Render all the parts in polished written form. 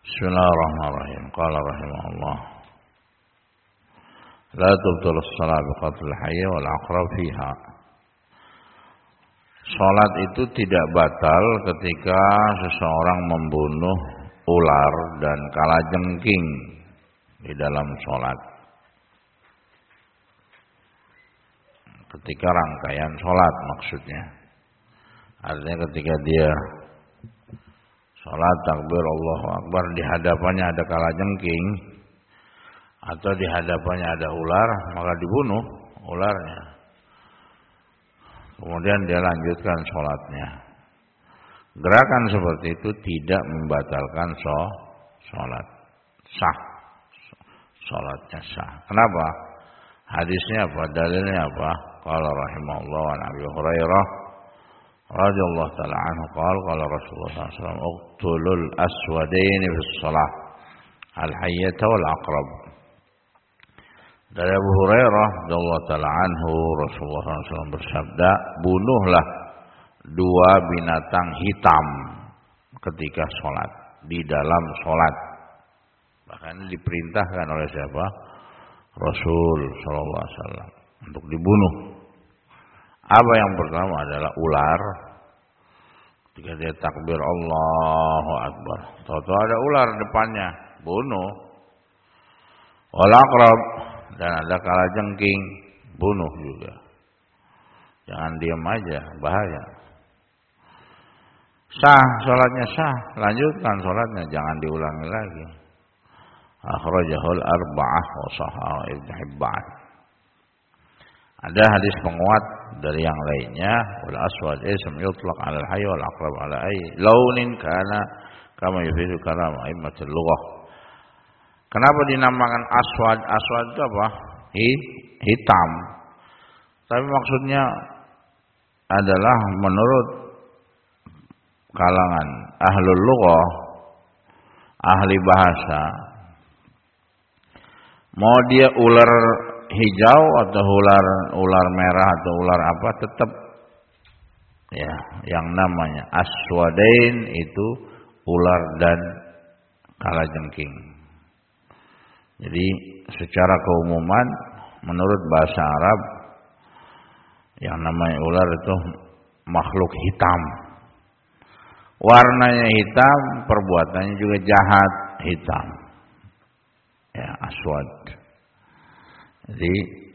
Bismillahirrahmanirrahim. Qala rahimahullah. La tubtul shalah biqatlil hayy wal aqrab fiha. Salat itu tidak batal ketika seseorang membunuh ular dan kalajengking di dalam salat. Ketika rangkaian salat maksudnya. Artinya ketika dia salat takbir Allahu Akbar, di hadapannya ada kalajengking atau di hadapannya ada ular, maka dibunuh ularnya. Kemudian dia lanjutkan salatnya. Gerakan seperti itu tidak membatalkan salat. Sah. Salatnya sah. Kenapa? Hadisnya apa? Dalilnya apa? Qala rahimahullah wa Abi Hurairah radhiyallahu ta'ala anhu qala Rasulullah sallallahu alaihi wasallam uqtulul aswadaini fis shalah al-hayyata wal aqrab. Dari Abu Hurairah radhiyallahu ta'ala anhu Rasulullah SAW bersabda, bunuhlah dua binatang hitam ketika sholat, di dalam sholat. Bahkan diperintahkan oleh siapa? Rasul sallallahu alaihi wasallam untuk dibunuh. Apa yang pertama adalah ular. Ketika dia takbir Allahu Akbar, tahu-tahu ada ular depannya, bunuh. Wal aqrab, dan ada kalajengking, bunuh juga. Jangan diam aja, bahaya. Sah, salatnya sah, lanjutkan salatnya, jangan diulangi lagi. Akhrajahul arba'ah wa sahahu Ibnu Hibban. Ada hadis penguat dari yang lainnya, wal aswad ism yutlaq 'ala al-hayy wal aqrab 'ala ay launin kana kama yufidu kalam a'immatul lughah. Kenapa dinamakan aswad? Aswad itu apa? Hitam. Tapi maksudnya adalah menurut kalangan ahlul lughah, ahli bahasa, mau dia ular hijau atau ular merah atau ular apa, tetap ya yang namanya aswadain itu ular dan kalajengking. Jadi secara keumuman menurut bahasa Arab yang namanya ular itu makhluk hitam. Warnanya hitam, perbuatannya juga jahat, hitam. Ya, aswad. Jadi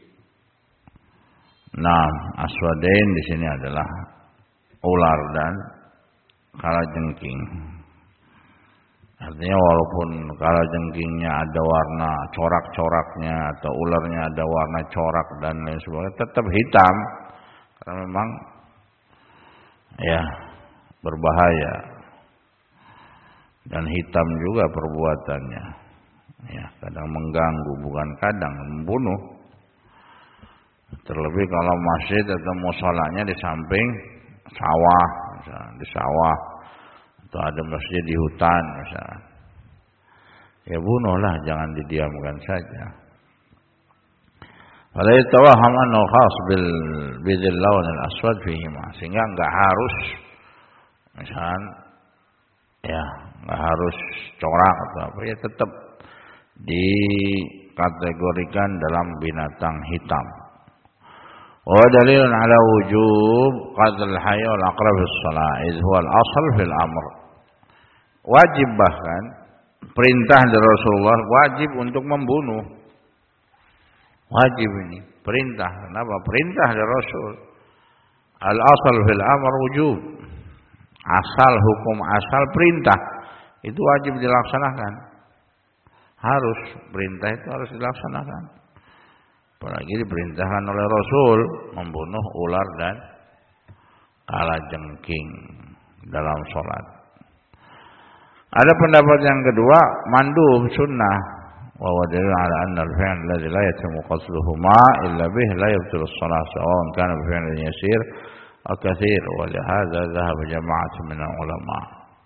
aswadain di sini adalah ular dan kalajengking. Artinya walaupun kalajengkingnya ada warna corak-coraknya atau ularnya ada warna corak dan lain sebagainya, tetap hitam karena memang ya berbahaya dan hitam juga perbuatannya. Ya, kadang mengganggu, bukan kadang membunuh. Terlebih kalau masjid atau musholanya di samping sawah, misalnya, di sawah atau ada masjid di hutan misalnya. Ya bunuhlah, jangan didiamkan saja. Wala yatawahham annahu khas bil lawn al-aswad fihi ma, sehingga enggak harus misalnya ya enggak harus corak atau apa, ya tetap dikategorikan dalam binatang hitam. Wa dalilun ala wujub qatl hayy wal aqrab fis shalah iz huwa al asl fil amr. Wajib, bahkan perintah dari Rasulullah wajib untuk membunuh. Wajib ini perintah. Kenapa? Perintah dari Rasul. Al asl fil amr wujub. Asal hukum, asal perintah itu wajib dilaksanakan. Harus, perintah itu harus dilaksanakan. Apalagi diperintahkan oleh Rasul membunuh ular dan kalajengking dalam sholat. Ada pendapat yang kedua, mandub sunnah. Wa dalil ala anna al-fi'l alladhi la yatimu qatluhuma illa bih la yabtul as-shalah sawa'un kana bi fi'lin yasir aw katsir, wa li hadza dhahaba jama'atun min ulama.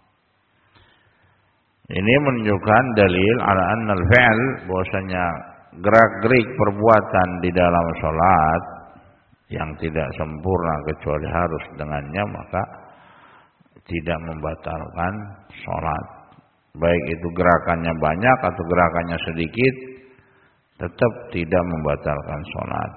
Ini menunjukkan dalil ala annal fi'l, bahwasanya gerak-gerik perbuatan di dalam salat yang tidak sempurna kecuali harus dengannya, maka tidak membatalkan salat. baik itu gerakannya banyak atau gerakannya sedikit, tetap tidak membatalkan sholat.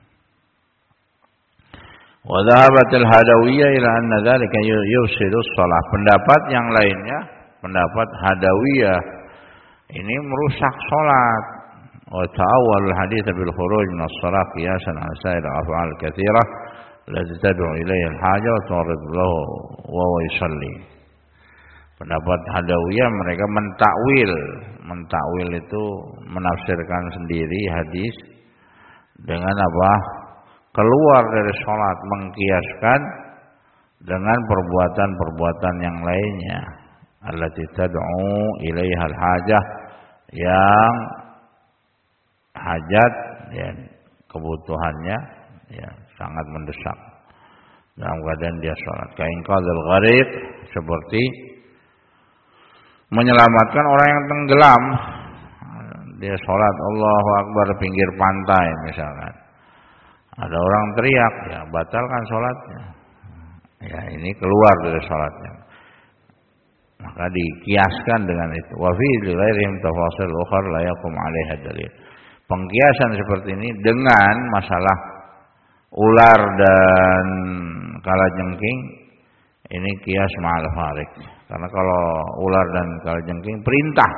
Wa dhahabatil hadawiyah ila anna dzalika yufsidu shalah. Pendapat yang lainnya, pendapat hadawiyah ini merusak sholat. Wa ta'awwal hadits bil khuruj min as-shalah qiyasan 'ala sa'ir al-af'al katsirah allati tad'u ilayha al-hajah wa turid lahu wa huwa yusalli. Pendapat hadawiyah mereka mentakwil itu menafsirkan sendiri hadis dengan apa? Keluar dari sholat, mengkiaskan dengan perbuatan-perbuatan yang lainnya. Allati tad'u ilaiha al-hajah, yang hajat ya, kebutuhannya ya sangat mendesak dalam keadaan dia sholat. Ka'inqadzil gharib, seperti menyelamatkan orang yang tenggelam. Dia sholat Allahu Akbar pinggir pantai misalkan, ada orang teriak, ya batalkan sholatnya. Ya ini keluar dari sholatnya. Maka dikiaskan dengan itu. Wa fi ghairihim tafasil ukhar la yaqum 'alaiha dalil. Pengkiasan seperti ini dengan masalah ular dan kalajengking ini kias ma'al farik. Karena kalau ular dan kalajengking perintah.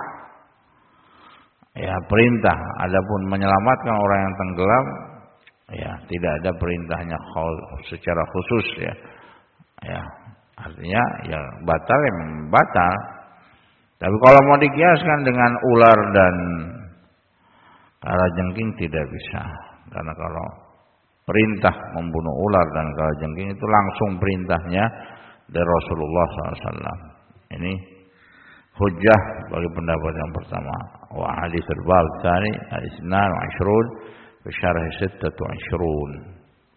Ya perintah. Adapun menyelamatkan orang yang tenggelam, ya tidak ada perintahnya secara khusus ya. Ya, artinya ya batal ya batal. Tapi kalau mau dikiaskan dengan ular dan kalajengking tidak bisa. Karena kalau perintah membunuh ular dan kalajengking itu langsung perintahnya dari Rasulullah SAW. Ini hujjah bagi pendapat yang pertama. Wa hadits al-bab tsani al-isnan wa 20 fi syarh 26.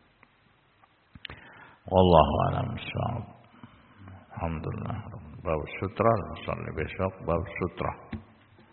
Wallahu a'lam bissawab. Alhamdulillah. Bab sutra, besok bab sutra.